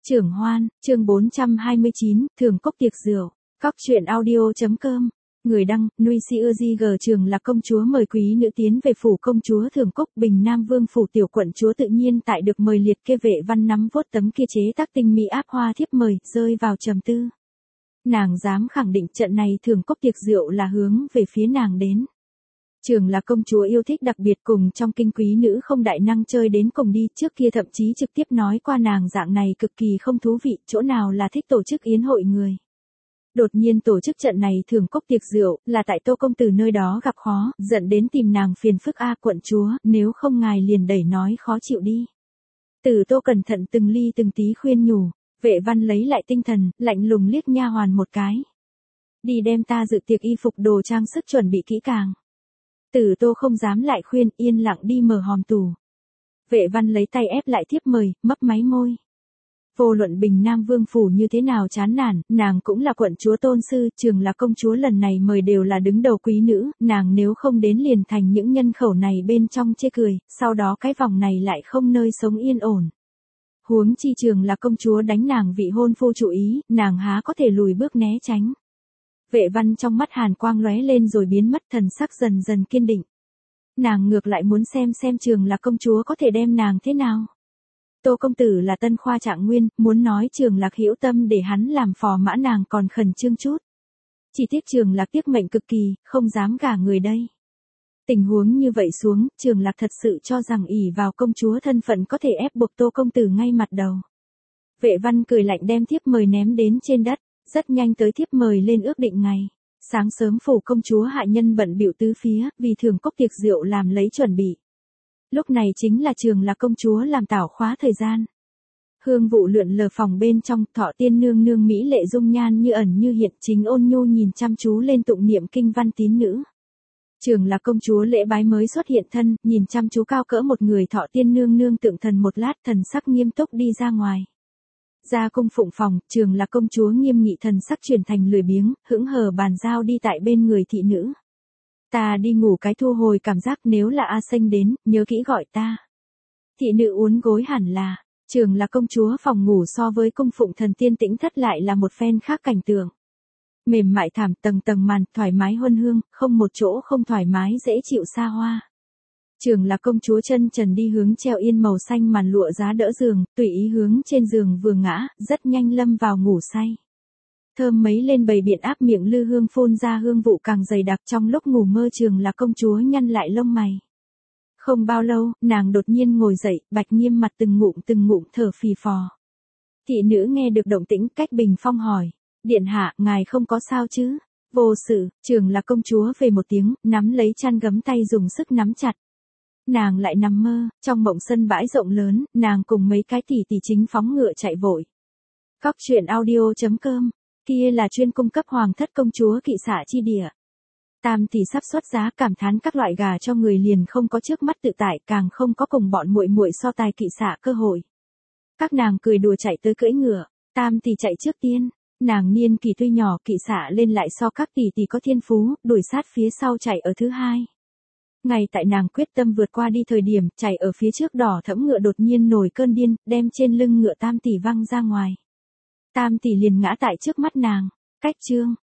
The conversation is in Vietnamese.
Trưởng Hoan, chương 429, Thường Cốc tiệc rượu. Cóc truyện audio.com. Người đăng, Nuôi Si Ưa Di G Trường là công chúa mời quý nữ tiến về phủ công chúa Thường Cốc Bình Nam Vương phủ tiểu quận chúa tự nhiên tại được mời liệt kê Vệ Văn nắm vuốt tấm kia chế tác tinh mỹ áp hoa thiếp mời, rơi vào trầm tư. Nàng dám khẳng định trận này Thường Cốc tiệc rượu là hướng về phía nàng đến. Trường là công chúa yêu thích đặc biệt cùng trong kinh quý nữ không đại năng chơi đến cùng đi, trước kia thậm chí trực tiếp nói qua nàng dạng này cực kỳ không thú vị, chỗ nào là thích tổ chức yến hội người. Đột nhiên tổ chức trận này Thường Cốc tiệc rượu, là tại Tô công tử nơi đó gặp khó, dẫn đến tìm nàng phiền phức quận chúa, nếu không ngài liền đẩy nói khó chịu đi. Tử Tô cẩn thận từng ly từng tí khuyên nhủ, Vệ Văn lấy lại tinh thần, lạnh lùng liếc nha hoàn một cái. Đi đem ta dự tiệc y phục đồ trang sức chuẩn bị kỹ càng. Tử Tô không dám lại khuyên, yên lặng đi mở hòm tủ. Vệ Văn lấy tay ép lại thiếp mời, mấp máy môi. Vô luận Bình Nam Vương phủ như thế nào chán nản, nàng cũng là quận chúa tôn sư, Trường là công chúa lần này mời đều là đứng đầu quý nữ, nàng nếu không đến liền thành những nhân khẩu này bên trong chê cười, sau đó cái vòng này lại không nơi sống yên ổn. Huống chi Trường là công chúa đánh nàng vị hôn phu chủ ý, nàng há có thể lùi bước né tránh. Vệ Văn trong mắt hàn quang lóe lên rồi biến mất, thần sắc dần dần kiên định. Nàng ngược lại muốn xem Trường là công chúa có thể đem nàng thế nào. Tô công tử là tân khoa trạng nguyên, muốn nói Trường Lạc hữu tâm để hắn làm phò mã nàng còn khẩn trương chút. Chỉ tiếc Trường Lạc tiếc mệnh cực kỳ, không dám gả người đây. Tình huống như vậy xuống, Trường Lạc thật sự cho rằng ỷ vào công chúa thân phận có thể ép buộc Tô công tử ngay mặt đầu. Vệ Văn cười lạnh đem thiếp mời ném đến trên đất, rất nhanh tới thiếp mời lên ước định ngày. Sáng sớm phủ công chúa hạ nhân bận bịu tứ phía, vì Thường Cốc tiệc rượu làm lấy chuẩn bị. Lúc này chính là Trường là công chúa làm tảo khóa thời gian. Hương vụ lượn lờ phòng bên trong, Thọ Tiên nương nương mỹ lệ dung nhan như ẩn như hiện, chính ôn nhu nhìn chăm chú lên tụng niệm kinh văn tín nữ. Trường là công chúa lễ bái mới xuất hiện thân, nhìn chăm chú cao cỡ một người Thọ Tiên nương nương tượng thần một lát, thần sắc nghiêm túc đi ra ngoài. Ra cung phụng phòng, Trường là công chúa nghiêm nghị, thần sắc chuyển thành lười biếng, hững hờ bàn giao đi tại bên người thị nữ. Ta đi ngủ cái thu hồi cảm giác, nếu là A Xanh đến, nhớ kỹ gọi ta. Thị nữ uốn gối hẳn là, Trường là công chúa phòng ngủ so với cung phụng thần tiên tĩnh thất lại là một phen khác cảnh tượng. Mềm mại thảm, tầng tầng màn, thoải mái huân hương, không một chỗ không thoải mái dễ chịu xa hoa. Trường là công chúa chân trần đi hướng treo yên màu xanh màn lụa giá đỡ giường, tùy ý hướng trên giường vừa ngã, rất nhanh lâm vào ngủ say. Thơm mấy lên bầy biện áp miệng lư hương phun ra hương vụ càng dày đặc, trong lúc ngủ mơ Trường là công chúa nhăn lại lông mày. Không bao lâu, nàng đột nhiên ngồi dậy, bạch nghiêm mặt từng ngụm thở phì phò. Thị nữ nghe được động tĩnh cách bình phong hỏi, điện hạ, ngài không có sao chứ? Vô sự, Trường là công chúa về một tiếng, nắm lấy chăn gấm tay dùng sức nắm chặt. Nàng lại nằm mơ, trong mộng sân bãi rộng lớn, nàng cùng mấy cái tỷ tỷ chính phóng ngựa chạy vội. Cóc truyện audio.com, kia là chuyên cung cấp hoàng thất công chúa kỵ xạ chi địa. Tam tỷ sắp xuất giá, cảm thán các loại gà cho người liền không có trước mắt tự tại, càng không có cùng bọn muội muội so tài kỵ xạ cơ hội. Các nàng cười đùa chạy tới cưỡi ngựa, Tam tỷ chạy trước tiên, nàng niên kỳ tuy nhỏ, kỵ xạ lên lại so các tỷ tỷ có thiên phú, đuổi sát phía sau chạy ở thứ hai. Ngay tại nàng quyết tâm vượt qua đi thời điểm, chạy ở phía trước đỏ thẫm ngựa đột nhiên nổi cơn điên, đem trên lưng ngựa Tam tỷ văng ra ngoài. Tam tỷ liền ngã tại trước mắt nàng. Cách chương